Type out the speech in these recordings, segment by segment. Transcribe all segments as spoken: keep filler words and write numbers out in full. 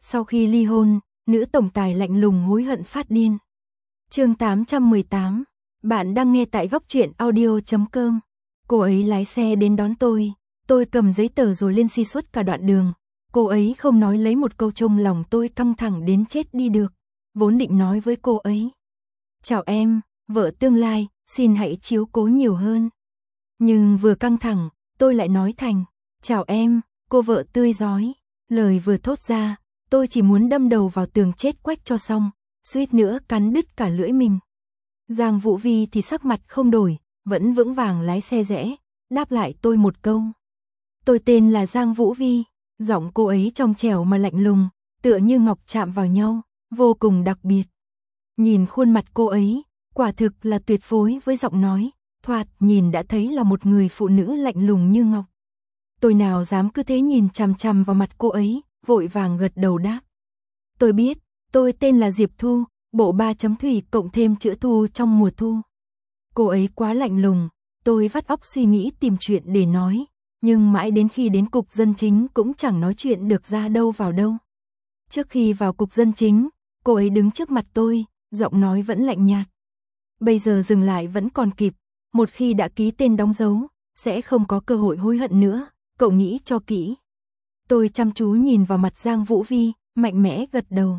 Sau khi ly hôn, nữ tổng tài lạnh lùng hối hận phát điên. Chương tám trăm mười tám. Bạn đang nghe tại góc truyện audio chấm com. Cô ấy lái xe đến đón tôi, tôi cầm giấy tờ rồi lên xi suốt cả đoạn đường. Cô ấy không nói lấy một câu, trong lòng tôi căng thẳng đến chết đi được. Vốn định nói với cô ấy: "Chào em, vợ tương lai, xin hãy chiếu cố nhiều hơn." Nhưng vừa căng thẳng, tôi lại nói thành: "Chào em, cô vợ tươi rói." Lời vừa thốt ra, tôi chỉ muốn đâm đầu vào tường chết quách cho xong, suýt nữa cắn đứt cả lưỡi mình. Giang Vũ Vi thì sắc mặt không đổi, vẫn vững vàng lái xe rẽ, đáp lại tôi một câu: "Tôi tên là Giang Vũ Vi." Giọng cô ấy trong trẻo mà lạnh lùng, tựa như ngọc chạm vào nhau, vô cùng đặc biệt. Nhìn khuôn mặt cô ấy, quả thực là tuyệt phối với giọng nói, thoạt nhìn đã thấy là một người phụ nữ lạnh lùng như ngọc. Tôi nào dám cứ thế nhìn chằm chằm vào mặt cô ấy, vội vàng gật đầu đáp: "Tôi biết, tôi tên là Diệp Thu, bộ ba chấm thủy cộng thêm chữ thu trong mùa thu." Cô ấy quá lạnh lùng, tôi vắt óc suy nghĩ tìm chuyện để nói, nhưng mãi đến khi đến cục dân chính cũng chẳng nói chuyện được ra đâu vào đâu. Trước khi vào cục dân chính, cô ấy đứng trước mặt tôi, giọng nói vẫn lạnh nhạt: "Bây giờ dừng lại vẫn còn kịp, một khi đã ký tên đóng dấu, sẽ không có cơ hội hối hận nữa, cậu nghĩ cho kỹ." Tôi chăm chú nhìn vào mặt Giang Vũ Vi, mạnh mẽ gật đầu.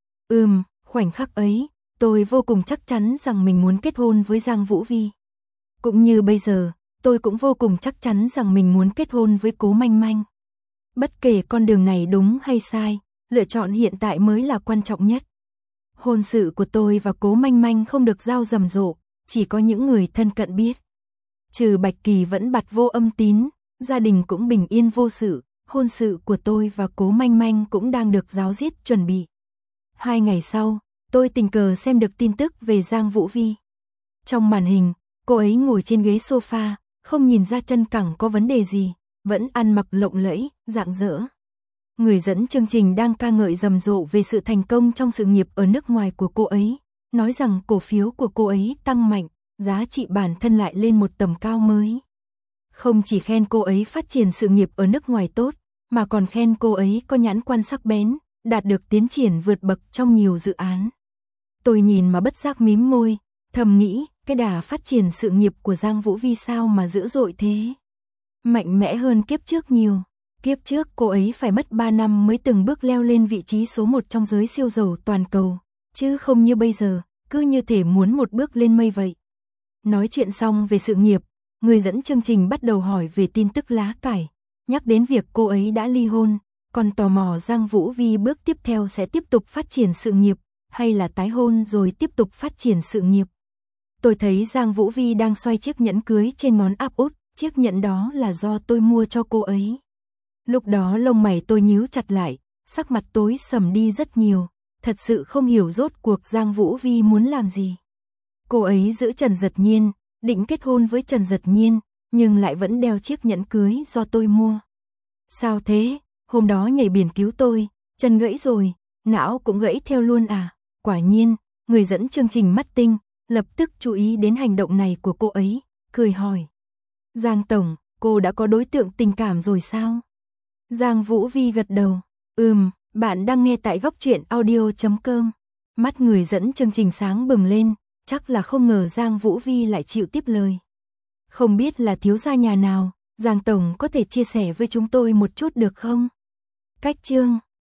Ừm, khoảnh khắc ấy, tôi vô cùng chắc chắn rằng mình muốn kết hôn với Giang Vũ Vi. Cũng như bây giờ, tôi cũng vô cùng chắc chắn rằng mình muốn kết hôn với Cố Manh Manh. Bất kể con đường này đúng hay sai, lựa chọn hiện tại mới là quan trọng nhất. Hôn sự của tôi và Cố Manh Manh không được giao rầm rộ, chỉ có những người thân cận biết. Trừ Bạch Kỳ vẫn bặt vô âm tín, gia đình cũng bình yên vô sự, hôn sự của tôi và Cố Manh Manh cũng đang được ráo riết chuẩn bị. Hai ngày sau, tôi tình cờ xem được tin tức về Giang Vũ Vi. Trong màn hình, cô ấy ngồi trên ghế sofa, không nhìn ra chân cẳng có vấn đề gì, vẫn ăn mặc lộng lẫy, rạng rỡ. Người dẫn chương trình đang ca ngợi rầm rộ về sự thành công trong sự nghiệp ở nước ngoài của cô ấy, nói rằng cổ phiếu của cô ấy tăng mạnh, giá trị bản thân lại lên một tầm cao mới. Không chỉ khen cô ấy phát triển sự nghiệp ở nước ngoài tốt, mà còn khen cô ấy có nhãn quan sắc bén, đạt được tiến triển vượt bậc trong nhiều dự án. Tôi nhìn mà bất giác mím môi, thầm nghĩ, cái đà phát triển sự nghiệp của Giang Vũ Vi sao mà dữ dội thế. Mạnh mẽ hơn kiếp trước nhiều. Kiếp trước cô ấy phải mất ba năm mới từng bước leo lên vị trí số một trong giới siêu giàu toàn cầu, chứ không như bây giờ, cứ như thể muốn một bước lên mây vậy. Nói chuyện xong về sự nghiệp, người dẫn chương trình bắt đầu hỏi về tin tức lá cải, nhắc đến việc cô ấy đã ly hôn, còn tò mò Giang Vũ Vi bước tiếp theo sẽ tiếp tục phát triển sự nghiệp, hay là tái hôn rồi tiếp tục phát triển sự nghiệp. Tôi thấy Giang Vũ Vi đang xoay chiếc nhẫn cưới trên ngón áp út, chiếc nhẫn đó là do tôi mua cho cô ấy. Lúc đó lông mày tôi nhíu chặt lại, sắc mặt tối sầm đi rất nhiều, thật sự không hiểu rốt cuộc Giang Vũ Vi muốn làm gì. Cô ấy giữ Trần Dật Nhiên, định kết hôn với Trần Dật Nhiên, nhưng lại vẫn đeo chiếc nhẫn cưới do tôi mua. Sao thế, hôm đó nhảy biển cứu tôi, chân gãy rồi, não cũng gãy theo luôn à? Quả nhiên, người dẫn chương trình mắt tinh, lập tức chú ý đến hành động này của cô ấy, cười hỏi: "Giang tổng, cô đã có đối tượng tình cảm rồi sao?" Giang Vũ Vi gật đầu. Ừm, bạn đang nghe tại góc truyện audio chấm com. Mắt người dẫn chương trình sáng bừng lên, chắc là không ngờ Giang Vũ Vi lại chịu tiếp lời. "Không biết là thiếu gia nhà nào, Giang tổng có thể chia sẻ với chúng tôi một chút được không?" Cách chương